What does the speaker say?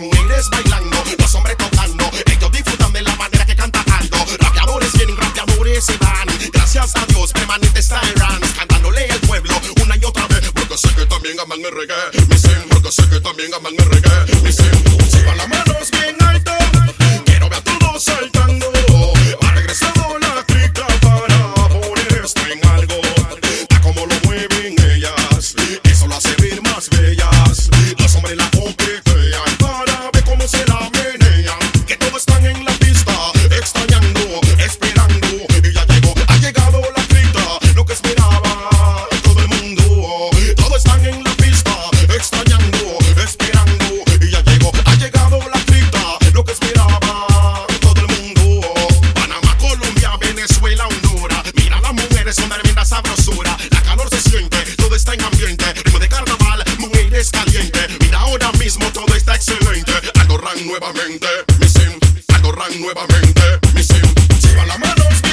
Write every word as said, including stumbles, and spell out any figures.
mujeres bailando, los hombres tocando, ellos disfrutan de la manera que canta Aldo. Rapeadores vienen, rapeadores se van, gracias a Dios permanentes traerán, cantándole al pueblo una y otra vez, porque sé que también aman el reggae, me dicen, porque sé que también aman el reggae, me dicen, suban las manos bien alto, quiero ver a todos saltando, ha regresado la clica para poner esto en algo, a como lo mueven ellas, eso lo hace ver más bellas, los hombres la coquetean para ver cómo se la menean, que todos están en la pista, extrañando, esperando, y ya llegó, ha llegado la clica, lo que esperaba todo el mundo, todos están en la pista, extrañando, esperando, y ya llegó, ha llegado la clica, lo que esperaba todo el mundo. Panamá, Colombia, Venezuela, Honduras, mira las mujeres son tremenda sabrosura, la calor se siente, todo está en ambiente, ritmo de carnaval, mujeres calientes, mira ahora mismo todo está excelente, Aldo Ran nuevamente, mi sim, Aldo Ran nuevamente, mi sim, suban las manos.